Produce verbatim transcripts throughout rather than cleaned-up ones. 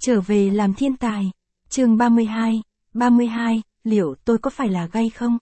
Trở về làm thiên tài. Chương ba mươi hai, ba mươi hai, liệu tôi có phải là gay không?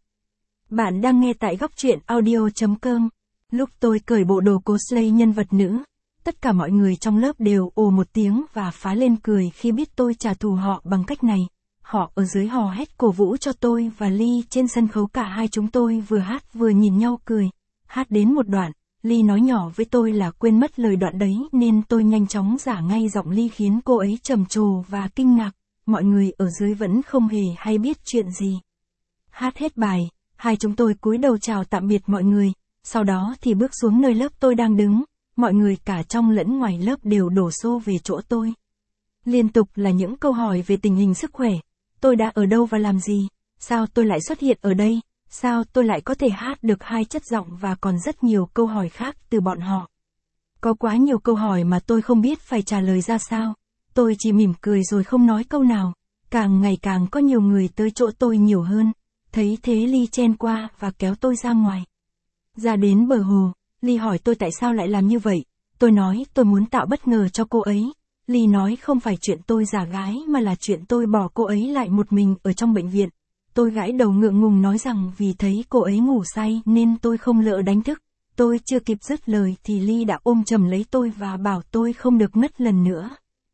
Bạn đang nghe tại góc truyện audio chấm com. Lúc tôi cởi bộ đồ cosplay nhân vật nữ, tất cả mọi người trong lớp đều ồ một tiếng và phá lên cười khi biết tôi trả thù họ bằng cách này. Họ ở dưới hò hét cổ vũ cho tôi và Lee trên sân khấu, cả hai chúng tôi vừa hát vừa nhìn nhau cười. Hát đến một đoạn, Lee nói nhỏ với tôi là quên mất lời đoạn đấy nên tôi nhanh chóng giả ngay giọng Lee khiến cô ấy trầm trồ và kinh ngạc. Mọi người ở dưới vẫn không hề hay biết chuyện gì. Hát hết bài, hai chúng tôi cúi đầu chào tạm biệt mọi người, sau đó thì bước xuống nơi lớp tôi đang đứng. Mọi người cả trong lẫn ngoài lớp đều đổ xô về chỗ tôi. Liên tục là những câu hỏi về tình hình sức khỏe. Tôi đã ở đâu và làm gì? Sao tôi lại xuất hiện ở đây? Sao tôi lại có thể hát được hai chất giọng, và còn rất nhiều câu hỏi khác từ bọn họ. Có quá nhiều câu hỏi mà tôi không biết phải trả lời ra sao. Tôi chỉ mỉm cười rồi không nói câu nào. Càng ngày càng có nhiều người tới chỗ tôi nhiều hơn. Thấy thế Lee chen qua và kéo tôi ra ngoài. Ra đến bờ hồ, Lee hỏi tôi tại sao lại làm như vậy. Tôi nói tôi muốn tạo bất ngờ cho cô ấy. Lee nói không phải chuyện tôi giả gái mà là chuyện tôi bỏ cô ấy lại một mình ở trong bệnh viện. Tôi gãi đầu ngượng ngùng nói rằng vì thấy cô ấy ngủ say nên tôi không lỡ đánh thức. Tôi chưa kịp dứt lời thì Lee đã ôm chầm lấy tôi và bảo tôi không được ngất lần nữa.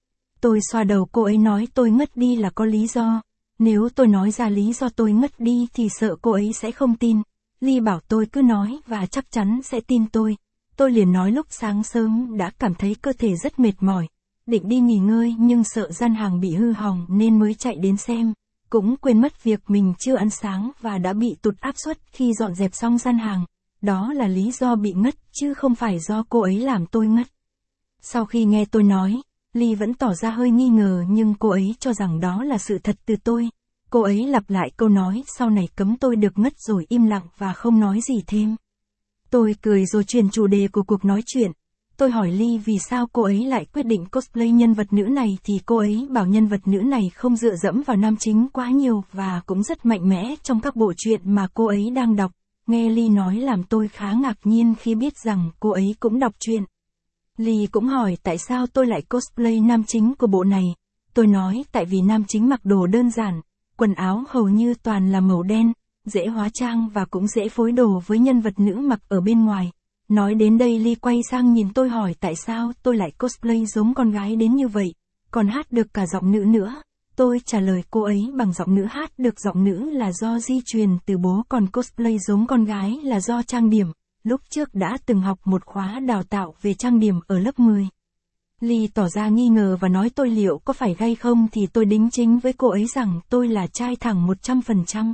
Tôi xoa đầu cô ấy nói tôi ngất đi là có lý do. Nếu tôi nói ra lý do tôi ngất đi thì sợ cô ấy sẽ không tin. Lee bảo tôi cứ nói và chắc chắn sẽ tin tôi. Tôi liền nói lúc sáng sớm đã cảm thấy cơ thể rất mệt mỏi. Định đi nghỉ ngơi nhưng sợ gian hàng bị hư hỏng nên mới chạy đến xem. Cũng quên mất việc mình chưa ăn sáng và đã bị tụt áp suất khi dọn dẹp xong gian hàng. Đó là lý do bị ngất chứ không phải do cô ấy làm tôi ngất. Sau khi nghe tôi nói, Lee vẫn tỏ ra hơi nghi ngờ nhưng cô ấy cho rằng đó là sự thật từ tôi. Cô ấy lặp lại câu nói sau này cấm tôi được ngất rồi im lặng và không nói gì thêm. Tôi cười rồi chuyển chủ đề của cuộc nói chuyện. Tôi hỏi Lee vì sao cô ấy lại quyết định cosplay nhân vật nữ này thì cô ấy bảo nhân vật nữ này không dựa dẫm vào nam chính quá nhiều và cũng rất mạnh mẽ trong các bộ truyện mà cô ấy đang đọc. Nghe Lee nói làm tôi khá ngạc nhiên khi biết rằng cô ấy cũng đọc truyện. Lee cũng hỏi tại sao tôi lại cosplay nam chính của bộ này. Tôi nói tại vì nam chính mặc đồ đơn giản, quần áo hầu như toàn là màu đen, dễ hóa trang và cũng dễ phối đồ với nhân vật nữ mặc ở bên ngoài. Nói đến đây Lee quay sang nhìn tôi hỏi tại sao tôi lại cosplay giống con gái đến như vậy, còn hát được cả giọng nữ nữa. Tôi trả lời cô ấy bằng giọng nữ, hát được giọng nữ là do di truyền từ bố, còn cosplay giống con gái là do trang điểm. Lúc trước đã từng học một khóa đào tạo về trang điểm ở lớp mười. Lee tỏ ra nghi ngờ và nói tôi liệu có phải gay không thì tôi đính chính với cô ấy rằng tôi là trai thẳng một trăm phần trăm.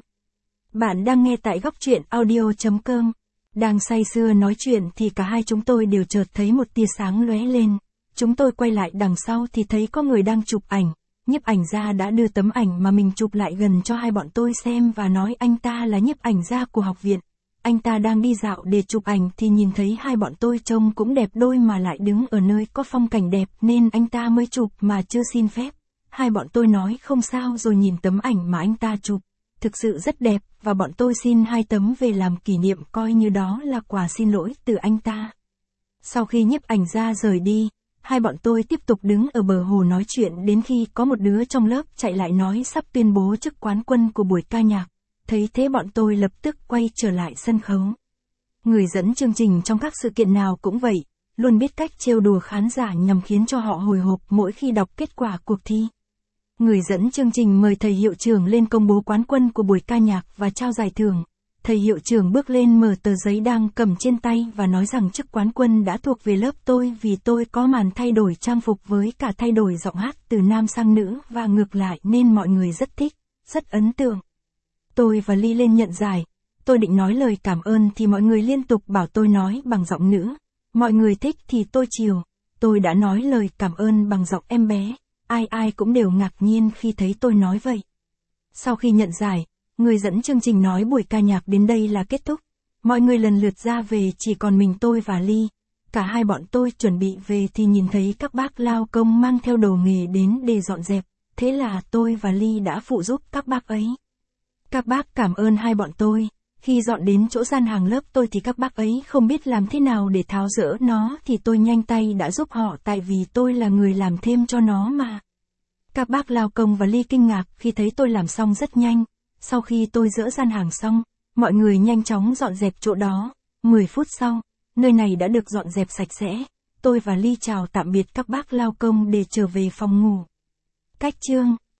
Bạn đang nghe tại góc truyện audio chấm com. Đang say sưa nói chuyện thì cả hai chúng tôi đều chợt thấy một tia sáng lóe lên. Chúng tôi quay lại đằng sau thì thấy có người đang chụp ảnh. Nhiếp ảnh gia đã đưa tấm ảnh mà mình chụp lại gần cho hai bọn tôi xem và nói anh ta là nhiếp ảnh gia của học viện. Anh ta đang đi dạo để chụp ảnh thì nhìn thấy hai bọn tôi trông cũng đẹp đôi mà lại đứng ở nơi có phong cảnh đẹp nên anh ta mới chụp mà chưa xin phép. Hai bọn tôi nói không sao rồi nhìn tấm ảnh mà anh ta chụp. Thực sự rất đẹp và bọn tôi xin hai tấm về làm kỷ niệm, coi như đó là quà xin lỗi từ anh ta. Sau khi nhiếp ảnh gia rời đi, hai bọn tôi tiếp tục đứng ở bờ hồ nói chuyện đến khi có một đứa trong lớp chạy lại nói sắp tuyên bố chức quán quân của buổi ca nhạc. Thấy thế bọn tôi lập tức quay trở lại sân khấu. Người dẫn chương trình trong các sự kiện nào cũng vậy, luôn biết cách trêu đùa khán giả nhằm khiến cho họ hồi hộp mỗi khi đọc kết quả cuộc thi. Người dẫn chương trình mời thầy hiệu trưởng lên công bố quán quân của buổi ca nhạc và trao giải thưởng. Thầy hiệu trưởng bước lên mở tờ giấy đang cầm trên tay và nói rằng chức quán quân đã thuộc về lớp tôi vì tôi có màn thay đổi trang phục với cả thay đổi giọng hát từ nam sang nữ và ngược lại nên mọi người rất thích, rất ấn tượng. Tôi và Lee lên nhận giải. Tôi định nói lời cảm ơn thì mọi người liên tục bảo tôi nói bằng giọng nữ. Mọi người thích thì tôi chiều. Tôi đã nói lời cảm ơn bằng giọng em bé. Ai ai cũng đều ngạc nhiên khi thấy tôi nói vậy. Sau khi nhận giải, người dẫn chương trình nói buổi ca nhạc đến đây là kết thúc. Mọi người lần lượt ra về, chỉ còn mình tôi và Lee. Cả hai bọn tôi chuẩn bị về thì nhìn thấy các bác lao công mang theo đồ nghề đến để dọn dẹp. Thế là tôi và Lee đã phụ giúp các bác ấy. Các bác cảm ơn hai bọn tôi. Khi dọn đến chỗ gian hàng lớp tôi thì các bác ấy không biết làm thế nào để tháo dỡ nó thì tôi nhanh tay đã giúp họ tại vì tôi là người làm thêm cho nó mà. Các bác lao công và Ly kinh ngạc khi thấy tôi làm xong rất nhanh. Sau khi tôi dỡ gian hàng xong, mọi người nhanh chóng dọn dẹp chỗ đó. mười phút sau, nơi này đã được dọn dẹp sạch sẽ. Tôi và Ly chào tạm biệt các bác lao công để trở về phòng ngủ. Cách chương